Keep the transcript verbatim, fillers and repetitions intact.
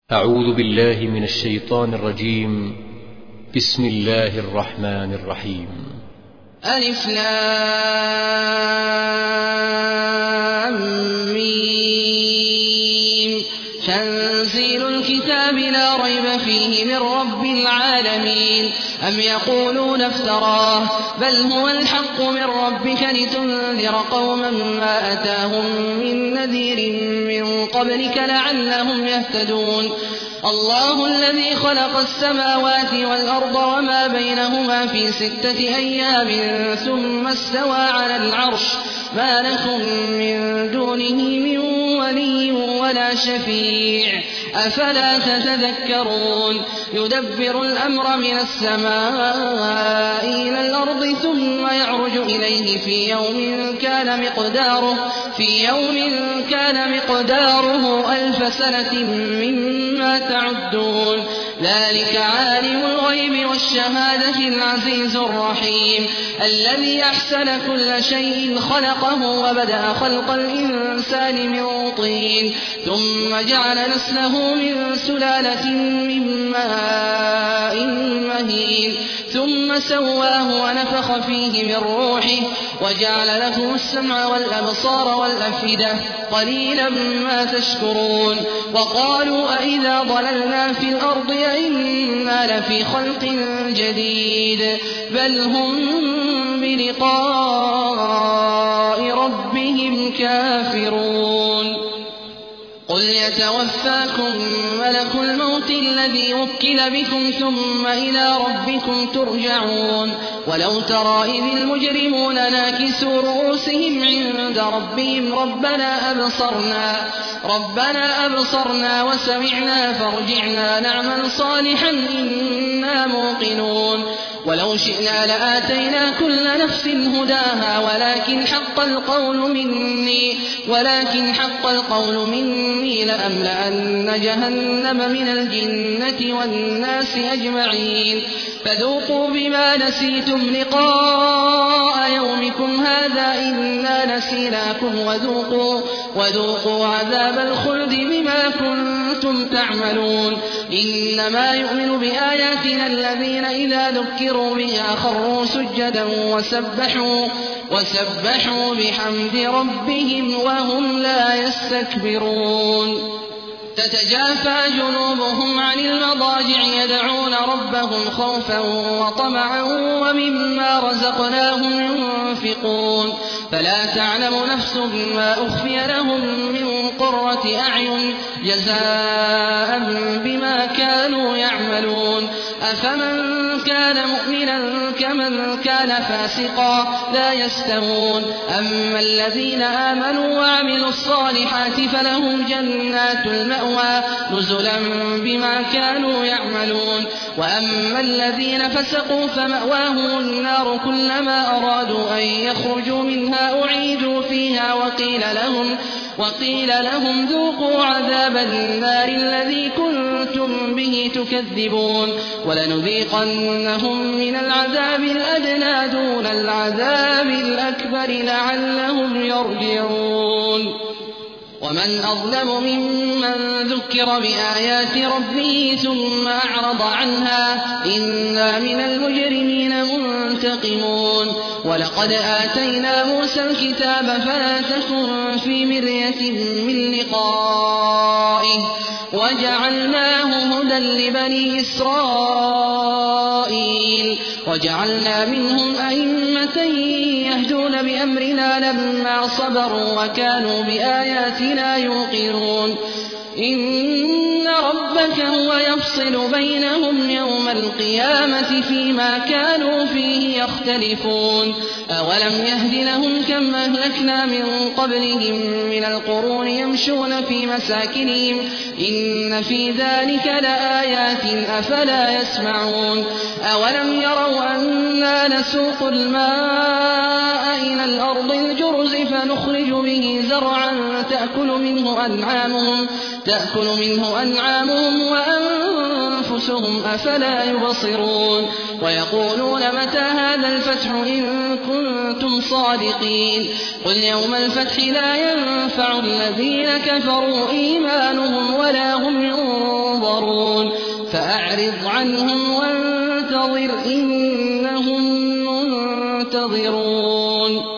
أعوذ بالله من الشيطان الرجيم. بسم الله الرحمن الرحيم. ألف لام ميم. تنزيل الكتاب لا ريب فيه من رب العالمين. أم يقولون افتراه بل هو الحق من ربك لتنذر قوما ما أتاهم من نذير من قبلك لعلهم يهتدون. الله الذي خلق السماوات والأرض وما بينهما في ستة أيام ثم استوى على العرش ما لكم من دونه من ولي ولا شفيع أفلا تتذكرون. يدبر الأمر من السماء إلى الأرض ثم يعرج إليه في يوم كان مقداره في يوم كان مقداره ألف سنة مما تعدون. ذلك عالم الغيب والشهادة العزيز الرحيم الذي أحسن كل شيء خلقه وبدأ خلق الإنسان من طين ثم جعل نسله من سلالة من ماء مهين ثم سواه ونفخ فيه من روحه وجعل لكم السمع والأبصار والأفئدة قليلا ما تشكرون. وقالوا أئذا ضللنا في الأرض أئنا لفي خلق جديد بل هم بلقاء ربهم كافرون. قل يتوفاكم ملك الموت الذي وكل بكم ثم إلى ربكم ترجعون. ولو ترى إذ المجرمون ناكسوا رؤوسهم عند ربهم ربنا أبصرنا ربنا أبصرنا وسمعنا فارجعنا نعمل صالحا إنا موقنون. ولو شئنا لآتينا كل نفس هداها ولكن حق القول مني ولكن حق القول مني لأملأن جهنم من الجنة والناس أجمعين. فذوقوا بما نسيتم لقاء يومكم هذا إنا نسيناكم وذوقوا, وذوقوا عذاب الخلد بما كنتم تعملون. إنما يؤمن بآياتنا الذين إذا ذكروا بها خروا سجدا وسبحوا, وسبحوا بحمد ربهم وهم لا يستكبرون. تتجافى جنوبهم عن المضاجع يدعون ربهم خوفا وطمعا ومما رزقناهم ينفقون. فلا تعلم نفس ما أخفي لهم من قرة أعين جزاء بما كانوا يعملون. أفمن كان مؤمنا كمن كان فاسقا لا يستوون. أما الذين آمنوا وعملوا الصالحات فلهم جنات المأوى نزلا بما كانوا يعملون. وأما الذين فسقوا فمأواهم النار كلما أرادوا أن يخرجوا منها أعيدوا فيها وقيل لهم وقيل لهم ذوقوا عذاب النار الذي كنتم به تكذبون. ولنذيقنهم من العذاب الأدنى دون العذاب الأكبر لعلهم يرجعون. ومن أظلم ممن ذكر بآيات ربه ثم أعرض عنها إنا من المجرمين منتقمون. ولقد آتينا موسى الكتاب فلا تكن في مرية من لقائه وجعلناه هدى لبني إسرائيل وجعلنا منهم أئمة يهدون بأمرنا لما صبروا وكانوا بآياتنا يوقنون. إن ربك هو يفصل بينهم يوم القيامة فيما كانوا فيه يختلفون. أولم يهد لهم كم أهلكنا من قبلهم من القرون يمشون في مساكنهم إن في ذلك لآيات أفلا يسمعون. أولم يروا أنا نسوق الماء إلى الأرض الجرز فنخرج به زرعا تأكل منه أنعامهم تأكل منه أنعامهم وأنفسهم أفلا يبصرون. ويقولون متى هذا الفتح إن كنتم صادقين. قل يوم الفتح لا ينفع الذين كفروا إيمانهم ولا هم ينظرون. فأعرض عنهم وانتظر إنهم منتظرون